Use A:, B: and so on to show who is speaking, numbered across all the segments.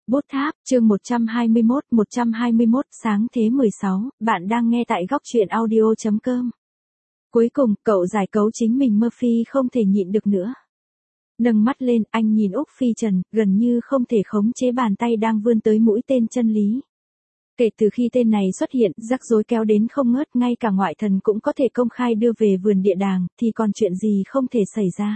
A: Bút tháp, chương 121, sáng thế 16, bạn đang nghe tại góc truyện audio.com. Cuối cùng, cậu giải cấu chính mình Murphy không thể nhịn được nữa. Nâng mắt lên, anh nhìn Úc Phi Trần, gần như không thể khống chế bàn tay đang vươn tới mũi tên chân lý. Kể từ khi tên này xuất hiện, rắc rối kéo đến không ngớt, ngay cả ngoại thần cũng có thể công khai đưa về vườn địa đàng, thì còn chuyện gì không thể xảy ra.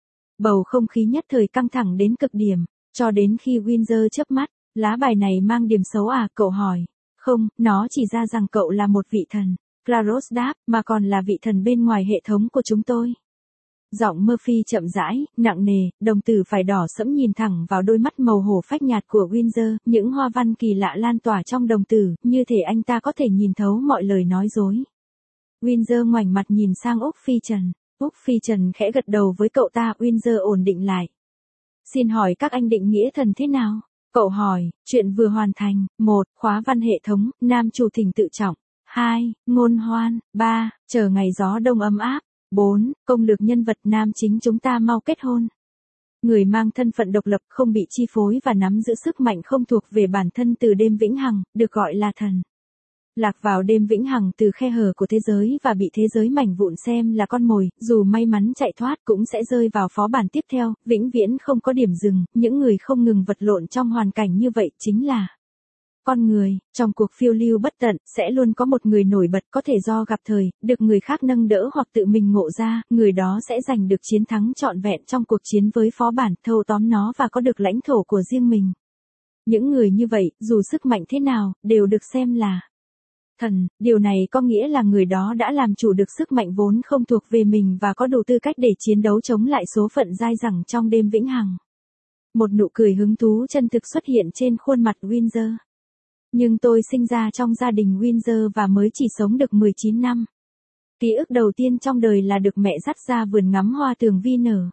A: Bầu không khí nhất thời căng thẳng đến cực điểm. Cho đến khi Windsor chớp mắt, lá bài này mang điểm xấu à, cậu hỏi. Không, nó chỉ ra rằng cậu là một vị thần. Claros đáp, mà còn là vị thần bên ngoài hệ thống của chúng tôi. Giọng Murphy chậm rãi, nặng nề, đồng tử phải đỏ sẫm nhìn thẳng vào đôi mắt màu hổ phách nhạt của Windsor, những hoa văn kỳ lạ lan tỏa trong đồng tử, như thể anh ta có thể nhìn thấu mọi lời nói dối. Windsor ngoảnh mặt nhìn sang Úc Phi Trần. Úc Phi Trần khẽ gật đầu với cậu ta, Windsor ổn định lại. Xin hỏi các anh định nghĩa thần thế nào? Cậu hỏi, chuyện vừa hoàn thành. 1. Khóa văn hệ thống, nam chủ thỉnh tự trọng. 2. Ngôn hoan. 3. Chờ ngày gió đông ấm áp. 4. Công lược nhân vật nam chính chúng ta mau kết hôn. Người mang thân phận độc lập không bị chi phối và nắm giữ sức mạnh không thuộc về bản thân từ đêm vĩnh hằng, được gọi là thần. Lạc vào đêm vĩnh hằng từ khe hở của thế giới và bị thế giới mảnh vụn xem là con mồi, dù may mắn chạy thoát cũng sẽ rơi vào phó bản tiếp theo, vĩnh viễn không có điểm dừng, những người không ngừng vật lộn trong hoàn cảnh như vậy chính là con người. Trong cuộc phiêu lưu bất tận, sẽ luôn có một người nổi bật, có thể do gặp thời, được người khác nâng đỡ hoặc tự mình ngộ ra, người đó sẽ giành được chiến thắng trọn vẹn trong cuộc chiến với phó bản, thâu tóm nó và có được lãnh thổ của riêng mình. Những người như vậy, dù sức mạnh thế nào, đều được xem là thần. Điều này có nghĩa là người đó đã làm chủ được sức mạnh vốn không thuộc về mình và có đủ tư cách để chiến đấu chống lại số phận dai dẳng trong đêm vĩnh hằng. Một nụ cười hứng thú chân thực xuất hiện trên khuôn mặt Windsor. Nhưng tôi sinh ra trong gia đình Windsor và mới chỉ sống được 19 năm. Ký ức đầu tiên trong đời là được mẹ dắt ra vườn ngắm hoa tường vi nở.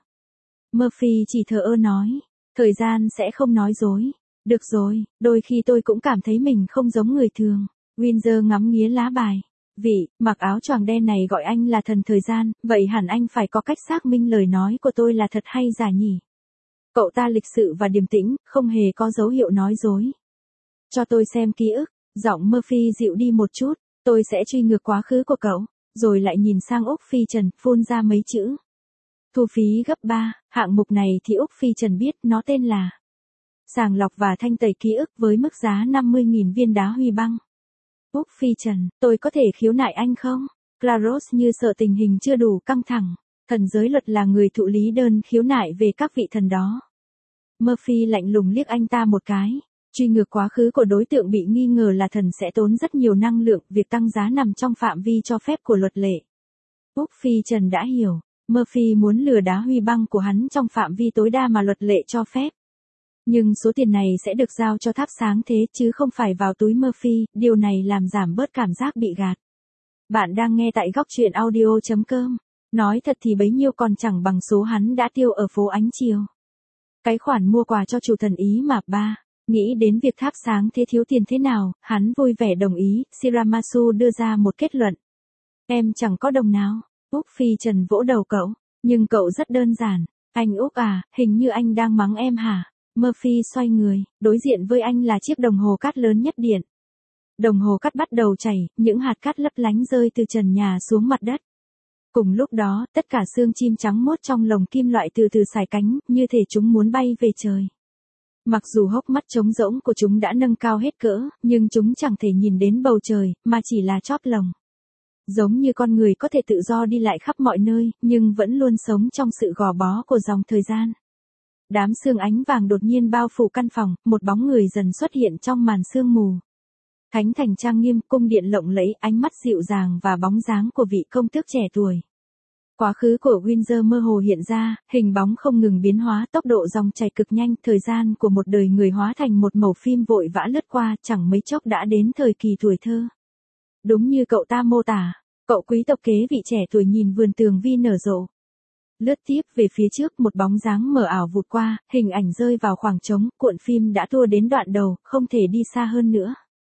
A: Murphy chỉ thờ ơ nói, thời gian sẽ không nói dối. Được rồi, đôi khi tôi cũng cảm thấy mình không giống người thường. Windsor ngắm nghía lá bài. Vị, mặc áo choàng đen này gọi anh là thần thời gian, vậy hẳn anh phải có cách xác minh lời nói của tôi là thật hay giả nhỉ? Cậu ta lịch sự và điềm tĩnh, không hề có dấu hiệu nói dối. Cho tôi xem ký ức, giọng Murphy dịu đi một chút, tôi sẽ truy ngược quá khứ của cậu, rồi lại nhìn sang Úc Phi Trần, phun ra mấy chữ. Thu phí gấp 3, hạng mục này thì Úc Phi Trần biết, nó tên là sàng lọc và thanh tẩy ký ức với mức giá 50.000 viên đá huy băng. Úc Phi Trần, tôi có thể khiếu nại anh không? Claros như sợ tình hình chưa đủ căng thẳng. Thần giới luật là người thụ lý đơn khiếu nại về các vị thần đó. Murphy lạnh lùng liếc anh ta một cái. Truy ngược quá khứ của đối tượng bị nghi ngờ là thần sẽ tốn rất nhiều năng lượng, việc tăng giá nằm trong phạm vi cho phép của luật lệ. Úc Phi Trần đã hiểu. Murphy muốn lừa đá huy băng của hắn trong phạm vi tối đa mà luật lệ cho phép. Nhưng số tiền này sẽ được giao cho tháp sáng thế chứ không phải vào túi Murphy, điều này làm giảm bớt cảm giác bị gạt. Bạn đang nghe tại góc truyện audio.com. Nói thật thì bấy nhiêu còn chẳng bằng số hắn đã tiêu ở phố Ánh Chiều. Cái khoản mua quà cho chủ thần Ý mà ba. Nghĩ đến việc tháp sáng thế thiếu tiền thế nào, hắn vui vẻ đồng ý, Shiramasu đưa ra một kết luận. Em chẳng có đồng nào. Úc Phi Trần vỗ đầu cậu. Nhưng cậu rất đơn giản. Anh Úc à, hình như anh đang mắng em hả? Murphy xoay người, đối diện với anh là chiếc đồng hồ cát lớn nhất điện. Đồng hồ cát bắt đầu chảy, những hạt cát lấp lánh rơi từ trần nhà xuống mặt đất. Cùng lúc đó, tất cả xương chim trắng mốt trong lồng kim loại từ từ xải cánh, như thể chúng muốn bay về trời. Mặc dù hốc mắt trống rỗng của chúng đã nâng cao hết cỡ, nhưng chúng chẳng thể nhìn đến bầu trời, mà chỉ là chóp lồng. Giống như con người có thể tự do đi lại khắp mọi nơi, nhưng vẫn luôn sống trong sự gò bó của dòng thời gian. Đám sương ánh vàng đột nhiên bao phủ căn phòng, một bóng người dần xuất hiện trong màn sương mù. Thánh thành trang nghiêm, cung điện lộng lẫy, ánh mắt dịu dàng và bóng dáng của vị công tước trẻ tuổi. Quá khứ của Windsor mơ hồ hiện ra, hình bóng không ngừng biến hóa, tốc độ dòng chảy cực nhanh, thời gian của một đời người hóa thành một mẩu phim vội vã lướt qua, chẳng mấy chốc đã đến thời kỳ tuổi thơ. Đúng như cậu ta mô tả, cậu quý tộc kế vị trẻ tuổi nhìn vườn tường vi nở rộ. Lướt tiếp về phía trước, một bóng dáng mờ ảo vụt qua, hình ảnh rơi vào khoảng trống, cuộn phim đã tua đến đoạn đầu, không thể đi xa hơn nữa.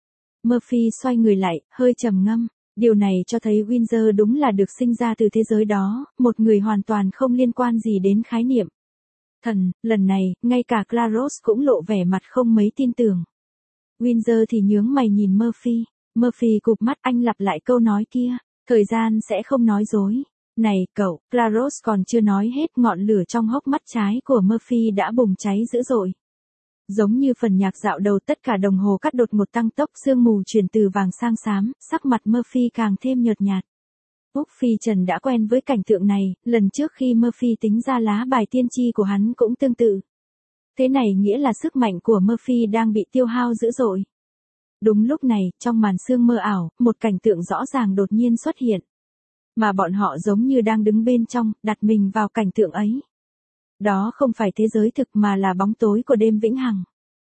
A: Murphy xoay người lại, hơi trầm ngâm. Điều này cho thấy Windsor đúng là được sinh ra từ thế giới đó, một người hoàn toàn không liên quan gì đến khái niệm Thần, lần này, ngay cả Claros cũng lộ vẻ mặt không mấy tin tưởng. Windsor thì nhướng mày nhìn Murphy. Murphy cụp mắt, anh lặp lại câu nói kia. Thời gian sẽ không nói dối. Này, cậu, Claros còn chưa nói hết, ngọn lửa trong hốc mắt trái của Murphy đã bùng cháy dữ dội. Giống như phần nhạc dạo đầu, tất cả đồng hồ cắt đột ngột tăng tốc, sương mù chuyển từ vàng sang xám, sắc mặt Murphy càng thêm nhợt nhạt. Úc Phi Trần đã quen với cảnh tượng này, lần trước khi Murphy tính ra lá bài tiên tri của hắn cũng tương tự. Thế này nghĩa là sức mạnh của Murphy đang bị tiêu hao dữ dội. Đúng lúc này, trong màn sương mơ ảo, một cảnh tượng rõ ràng đột nhiên xuất hiện. Mà bọn họ giống như đang đứng bên trong, đặt mình vào cảnh tượng ấy. Đó không phải thế giới thực mà là bóng tối của đêm vĩnh hằng.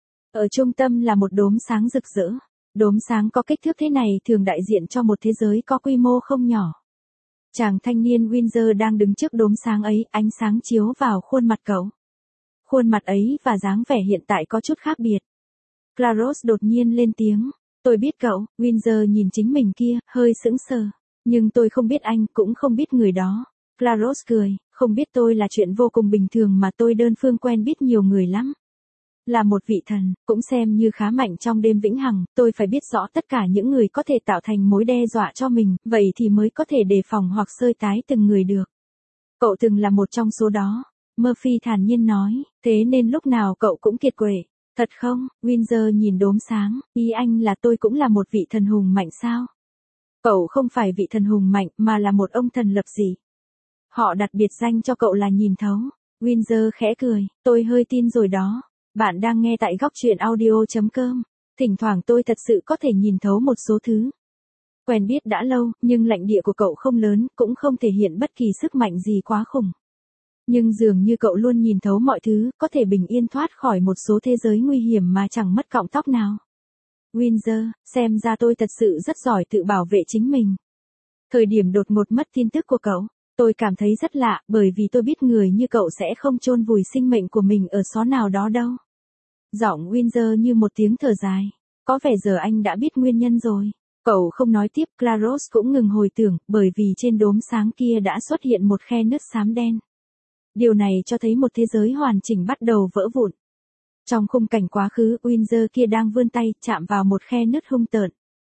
A: Ở trung tâm là một đốm sáng rực rỡ. Đốm sáng có kích thước thế này thường đại diện cho một thế giới có quy mô không nhỏ. Chàng thanh niên Windsor đang đứng trước đốm sáng ấy, ánh sáng chiếu vào khuôn mặt cậu. Khuôn mặt ấy và dáng vẻ hiện tại có chút khác biệt. Claros đột nhiên lên tiếng. Tôi biết cậu. Windsor nhìn chính mình kia, hơi sững sờ. Nhưng tôi không biết anh, cũng không biết người đó. Claros cười. Không biết tôi là chuyện vô cùng bình thường mà tôi đơn phương quen biết nhiều người lắm. Là một vị thần, cũng xem như khá mạnh trong đêm vĩnh hằng, tôi phải biết rõ tất cả những người có thể tạo thành mối đe dọa cho mình, vậy thì mới có thể đề phòng hoặc sơi tái từng người được. Cậu từng là một trong số đó. Murphy thản nhiên nói, thế nên lúc nào cậu cũng kiệt quệ. Thật không? Windsor nhìn đốm sáng, ý anh là tôi cũng là một vị thần hùng mạnh sao? Cậu không phải vị thần hùng mạnh mà là một ông thần lập dị. Họ đặt biệt danh cho cậu là nhìn thấu. Windsor khẽ cười, tôi hơi tin rồi đó. Bạn đang nghe tại góc truyện audio.com. Thỉnh thoảng tôi thật sự có thể nhìn thấu một số thứ. Quen biết đã lâu, nhưng lãnh địa của cậu không lớn, cũng không thể hiện bất kỳ sức mạnh gì quá khủng. Nhưng dường như cậu luôn nhìn thấu mọi thứ, có thể bình yên thoát khỏi một số thế giới nguy hiểm mà chẳng mất cọng tóc nào. Windsor, xem ra tôi thật sự rất giỏi tự bảo vệ chính mình. Thời điểm đột ngột mất tin tức của cậu, tôi cảm thấy rất lạ, bởi vì tôi biết người như cậu sẽ không chôn vùi sinh mệnh của mình ở xó nào đó đâu. Giọng Windsor như một tiếng thở dài. Có vẻ giờ anh đã biết nguyên nhân rồi. Cậu không nói tiếp, Claros cũng ngừng hồi tưởng, bởi vì trên đốm sáng kia đã xuất hiện một khe nứt xám đen. Điều này cho thấy một thế giới hoàn chỉnh bắt đầu vỡ vụn. Trong khung cảnh quá khứ, Windsor kia đang vươn tay, chạm vào một khe nứt hung tợn.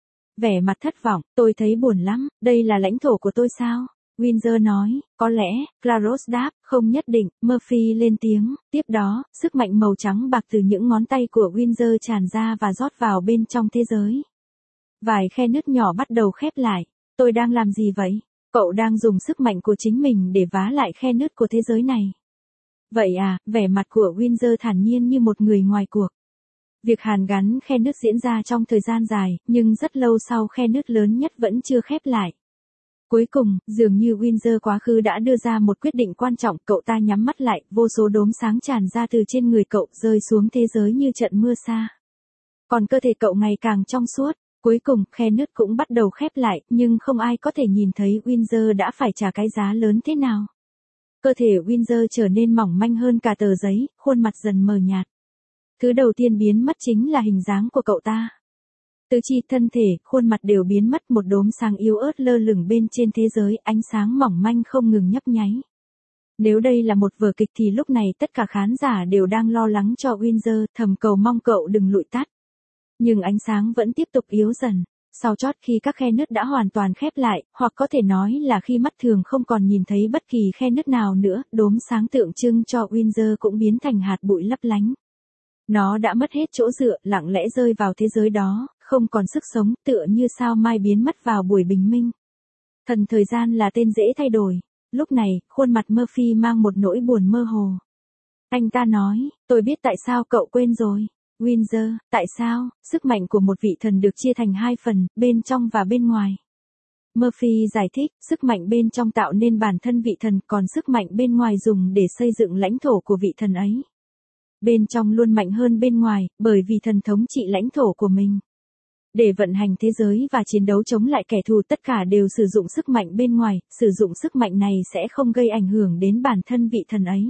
A: Vẻ mặt thất vọng, tôi thấy buồn lắm, đây là lãnh thổ của tôi sao? Windsor nói, có lẽ, Claros đáp, không nhất định. Murphy lên tiếng, tiếp đó, sức mạnh màu trắng bạc từ những ngón tay của Windsor tràn ra và rót vào bên trong thế giới. Vài khe nứt nhỏ bắt đầu khép lại. Tôi đang làm gì vậy? Cậu đang dùng sức mạnh của chính mình để vá lại khe nứt của thế giới này. Vậy à, vẻ mặt của Windsor thản nhiên như một người ngoài cuộc. Việc hàn gắn khe nứt diễn ra trong thời gian dài, nhưng rất lâu sau khe nứt lớn nhất vẫn chưa khép lại. Cuối cùng, dường như Windsor quá khứ đã đưa ra một quyết định quan trọng, cậu ta nhắm mắt lại, vô số đốm sáng tràn ra từ trên người cậu, rơi xuống thế giới như trận mưa sa. Còn cơ thể cậu ngày càng trong suốt, cuối cùng, khe nứt cũng bắt đầu khép lại, nhưng không ai có thể nhìn thấy Windsor đã phải trả cái giá lớn thế nào. Cơ thể Windsor trở nên mỏng manh hơn cả tờ giấy, khuôn mặt dần mờ nhạt. Thứ đầu tiên biến mất chính là hình dáng của cậu ta. Tứ chi, thân thể, khuôn mặt đều biến mất, một đốm sáng yếu ớt lơ lửng bên trên thế giới, ánh sáng mỏng manh không ngừng nhấp nháy. Nếu đây là một vở kịch thì lúc này tất cả khán giả đều đang lo lắng cho Windsor, thầm cầu mong cậu đừng lụi tắt. Nhưng ánh sáng vẫn tiếp tục yếu dần. Sau chót khi các khe nứt đã hoàn toàn khép lại, hoặc có thể nói là khi mắt thường không còn nhìn thấy bất kỳ khe nứt nào nữa, đốm sáng tượng trưng cho Windsor cũng biến thành hạt bụi lấp lánh. Nó đã mất hết chỗ dựa, lặng lẽ rơi vào thế giới đó, không còn sức sống, tựa như sao mai biến mất vào buổi bình minh. Thần thời gian là tên dễ thay đổi. Lúc này, khuôn mặt Murphy mang một nỗi buồn mơ hồ. Anh ta nói, tôi biết tại sao cậu quên rồi. Windsor, tại sao? Sức mạnh của một vị thần được chia thành hai phần, bên trong và bên ngoài. Murphy giải thích, sức mạnh bên trong tạo nên bản thân vị thần, còn sức mạnh bên ngoài dùng để xây dựng lãnh thổ của vị thần ấy. Bên trong luôn mạnh hơn bên ngoài, bởi vì thần thống trị lãnh thổ của mình. Để vận hành thế giới và chiến đấu chống lại kẻ thù, tất cả đều sử dụng sức mạnh bên ngoài, sử dụng sức mạnh này sẽ không gây ảnh hưởng đến bản thân vị thần ấy.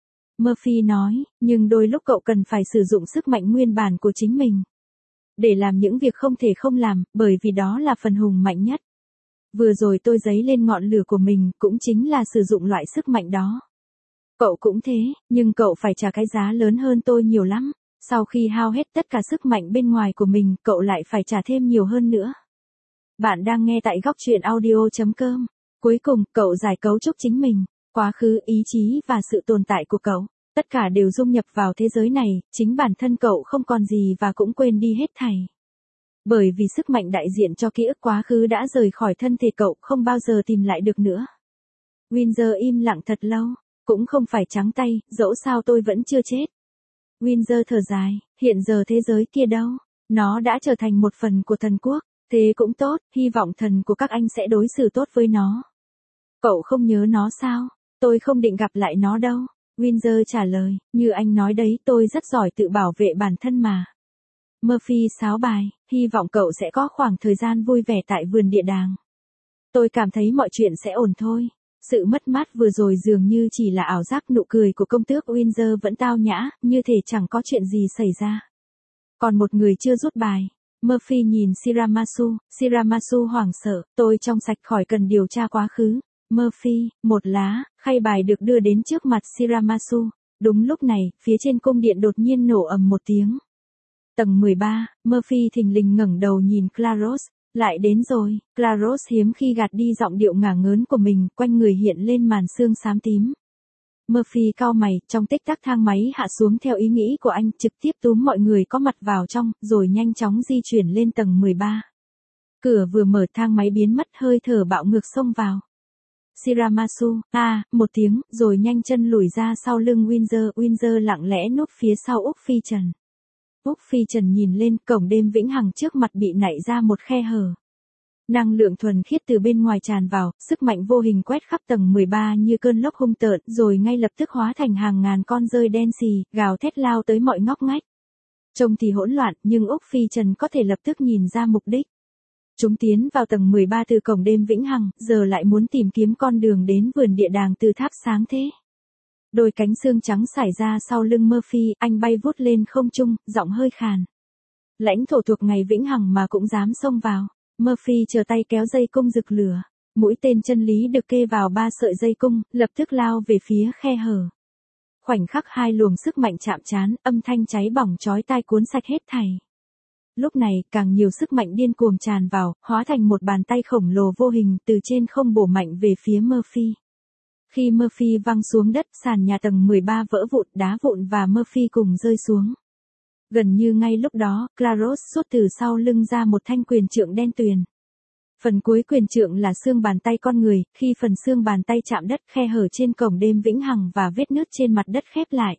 A: Murphy nói, nhưng đôi lúc cậu cần phải sử dụng sức mạnh nguyên bản của chính mình. Để làm những việc không thể không làm, bởi vì đó là phần hùng mạnh nhất. Vừa rồi tôi giấy lên ngọn lửa của mình, cũng chính là sử dụng loại sức mạnh đó. Cậu cũng thế, nhưng cậu phải trả cái giá lớn hơn tôi nhiều lắm. Sau khi hao hết tất cả sức mạnh bên ngoài của mình, cậu lại phải trả thêm nhiều hơn nữa. Bạn đang nghe tại góc truyện audio.com. Cuối cùng, cậu giải cấu trúc chính mình, quá khứ, ý chí và sự tồn tại của cậu. Tất cả đều dung nhập vào thế giới này, chính bản thân cậu không còn gì và cũng quên đi hết thảy. Bởi vì sức mạnh đại diện cho ký ức quá khứ đã rời khỏi thân thể cậu, không bao giờ tìm lại được nữa. Windsor im lặng thật lâu, cũng không phải trắng tay, dẫu sao tôi vẫn chưa chết. Windsor thở dài, hiện giờ thế giới kia đâu, nó đã trở thành một phần của thần quốc, thế cũng tốt, hy vọng thần của các anh sẽ đối xử tốt với nó. Cậu không nhớ nó sao? Tôi không định gặp lại nó đâu. Windsor trả lời, như anh nói đấy, tôi rất giỏi tự bảo vệ bản thân mà. Murphy sáo bài, hy vọng cậu sẽ có khoảng thời gian vui vẻ tại vườn địa đàng. Tôi cảm thấy mọi chuyện sẽ ổn thôi. Sự mất mát vừa rồi dường như chỉ là ảo giác. Nụ cười của công tước Windsor vẫn tao nhã, như thể chẳng có chuyện gì xảy ra. Còn một người chưa rút bài. Murphy nhìn Shiramasu hoảng sợ, tôi trong sạch khỏi cần điều tra quá khứ. Murphy, một lá, khay bài được đưa đến trước mặt Shiramasu. Đúng lúc này, phía trên cung điện đột nhiên nổ ầm một tiếng. Tầng 13, Murphy thình lình ngẩng đầu nhìn Claros. Lại đến rồi, Claros hiếm khi gạt đi giọng điệu ngả ngớn của mình, quanh người hiện lên màn sương xám tím. Murphy cau mày, trong tích tắc thang máy hạ xuống theo ý nghĩ của anh, trực tiếp túm mọi người có mặt vào trong, rồi nhanh chóng di chuyển lên tầng 13. Cửa vừa mở, thang máy biến mất, hơi thở bạo ngược xông vào. Shiramasu, một tiếng, rồi nhanh chân lùi ra sau lưng Windsor lặng lẽ núp phía sau Úc Phi Trần. Úc Phi Trần nhìn lên, cổng đêm vĩnh hằng trước mặt bị nảy ra một khe hở. Năng lượng thuần khiết từ bên ngoài tràn vào, sức mạnh vô hình quét khắp tầng 13 như cơn lốc hung tợn, rồi ngay lập tức hóa thành hàng ngàn con dơi đen xì, gào thét lao tới mọi ngóc ngách. Trông thì hỗn loạn, nhưng Úc Phi Trần có thể lập tức nhìn ra mục đích. Chúng tiến vào tầng 13 từ cổng đêm vĩnh hằng, giờ lại muốn tìm kiếm con đường đến vườn địa đàng từ tháp sáng thế. Đôi cánh xương trắng xải ra sau lưng Murphy, anh bay vút lên không trung, giọng hơi khàn. Lãnh thổ thuộc ngày vĩnh hằng mà cũng dám xông vào. Murphy chờ tay kéo dây cung rực lửa. Mũi tên chân lý được kê vào 3 sợi dây cung, lập tức lao về phía khe hở. Khoảnh khắc hai luồng sức mạnh chạm trán, âm thanh cháy bỏng chói tai cuốn sạch hết thảy. Lúc này, càng nhiều sức mạnh điên cuồng tràn vào, hóa thành một bàn tay khổng lồ vô hình từ trên không bổ mạnh về phía Murphy. Khi Murphy văng xuống đất, sàn nhà tầng 13 vỡ vụn, đá vụn và Murphy cùng rơi xuống. Gần như ngay lúc đó, Claros rút từ sau lưng ra một thanh quyền trượng đen tuyền. Phần cuối quyền trượng là xương bàn tay con người, khi phần xương bàn tay chạm đất, khe hở trên cổng đêm vĩnh hằng và vết nứt trên mặt đất khép lại.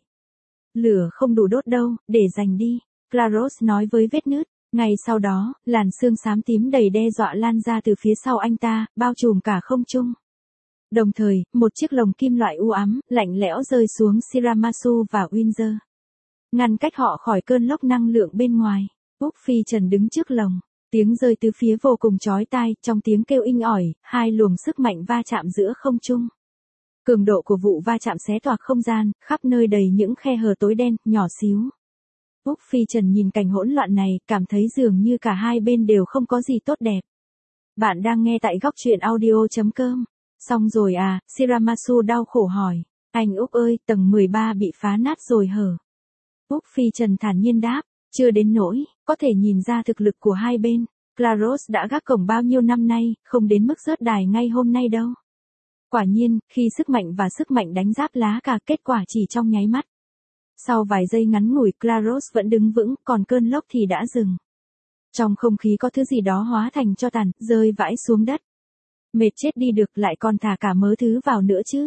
A: Lửa không đủ đốt đâu, để dành đi, Claros nói với vết nứt. Ngay sau đó, làn xương xám tím đầy đe dọa lan ra từ phía sau anh ta, bao trùm cả không trung. Đồng thời, một chiếc lồng kim loại u ám, lạnh lẽo rơi xuống Shiramasu và Windsor. Ngăn cách họ khỏi cơn lốc năng lượng bên ngoài. Úc Phi Trần đứng trước lồng. Tiếng rơi từ phía vô cùng chói tai, trong tiếng kêu inh ỏi, hai luồng sức mạnh va chạm giữa không trung. Cường độ của vụ va chạm xé toạc không gian, khắp nơi đầy những khe hở tối đen, nhỏ xíu. Úc Phi Trần nhìn cảnh hỗn loạn này, cảm thấy dường như cả hai bên đều không có gì tốt đẹp. Bạn đang nghe tại góc truyện audio.com. Xong rồi à, Shiramasu đau khổ hỏi. Anh Úc ơi, tầng 13 bị phá nát rồi hở? Úc Phi Trần thản nhiên đáp, chưa đến nỗi, có thể nhìn ra thực lực của hai bên. Claros đã gác cổng bao nhiêu năm nay, không đến mức rớt đài ngay hôm nay đâu. Quả nhiên, khi sức mạnh và sức mạnh đánh giáp lá cả, kết quả chỉ trong nháy mắt. Sau vài giây ngắn ngủi, Claros vẫn đứng vững, còn cơn lốc thì đã dừng. Trong không khí có thứ gì đó hóa thành tro tàn, rơi vãi xuống đất. Mệt chết đi được, lại còn thả cả mớ thứ vào nữa chứ.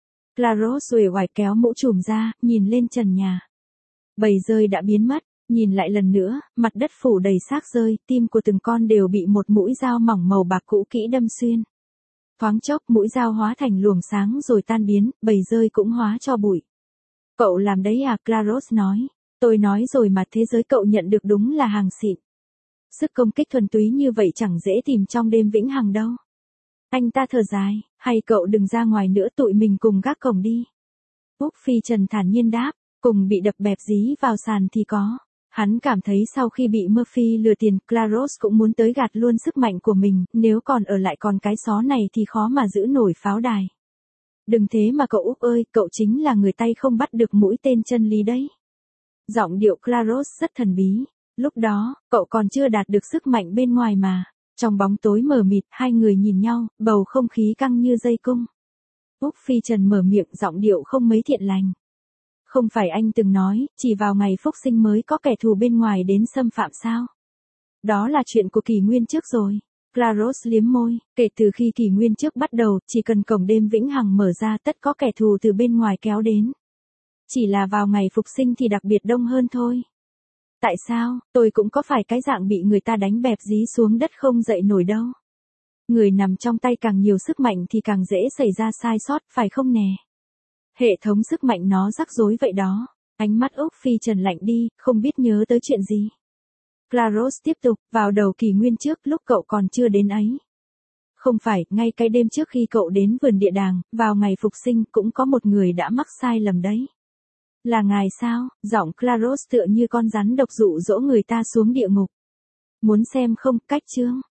A: Claros uể oải kéo mũ trùm ra, nhìn lên trần nhà. Bầy dơi đã biến mất, nhìn lại lần nữa, mặt đất phủ đầy xác dơi, tim của từng con đều bị một mũi dao mỏng màu bạc cũ kỹ đâm xuyên. Thoáng chốc, mũi dao hóa thành luồng sáng rồi tan biến, bầy dơi cũng hóa cho bụi. Cậu làm đấy à, Claros nói. Tôi nói rồi mà, thế giới cậu nhận được đúng là hàng xịn. Sức công kích thuần túy như vậy chẳng dễ tìm trong đêm vĩnh hằng đâu. Anh ta thở dài, hay cậu đừng ra ngoài nữa, tụi mình cùng gác cổng đi. Úc Phi Trần thản nhiên đáp, cùng bị đập bẹp dí vào sàn thì có. Hắn cảm thấy sau khi bị Murphy lừa tiền, Claros cũng muốn tới gạt luôn sức mạnh của mình, nếu còn ở lại còn cái xó này thì khó mà giữ nổi pháo đài. Đừng thế mà cậu Úc ơi, cậu chính là người tay không bắt được mũi tên chân lý đấy. Giọng điệu Claros rất thần bí. Lúc đó, cậu còn chưa đạt được sức mạnh bên ngoài mà. Trong bóng tối mờ mịt, hai người nhìn nhau, bầu không khí căng như dây cung. Úc Phi Trần mở miệng, giọng điệu không mấy thiện lành. Không phải anh từng nói, chỉ vào ngày Phúc sinh mới có kẻ thù bên ngoài đến xâm phạm sao? Đó là chuyện của kỷ nguyên trước rồi. Claros liếm môi, kể từ khi kỷ nguyên trước bắt đầu, chỉ cần cổng đêm vĩnh hằng mở ra tất có kẻ thù từ bên ngoài kéo đến. Chỉ là vào ngày Phục sinh thì đặc biệt đông hơn thôi. Tại sao, tôi cũng có phải cái dạng bị người ta đánh bẹp dí xuống đất không dậy nổi đâu. Người nằm trong tay càng nhiều sức mạnh thì càng dễ xảy ra sai sót, phải không nè? Hệ thống sức mạnh nó rắc rối vậy đó. Ánh mắt Úc Phi Trần lạnh đi, không biết nhớ tới chuyện gì. Claros tiếp tục, vào đầu kỷ nguyên trước lúc cậu còn chưa đến ấy. Không phải, ngay cái đêm trước khi cậu đến vườn địa đàng, vào ngày Phục sinh cũng có một người đã mắc sai lầm đấy. Là ngài sao? Giọng Claros tựa như con rắn độc dụ dỗ người ta xuống địa ngục. Muốn xem không, cách chương.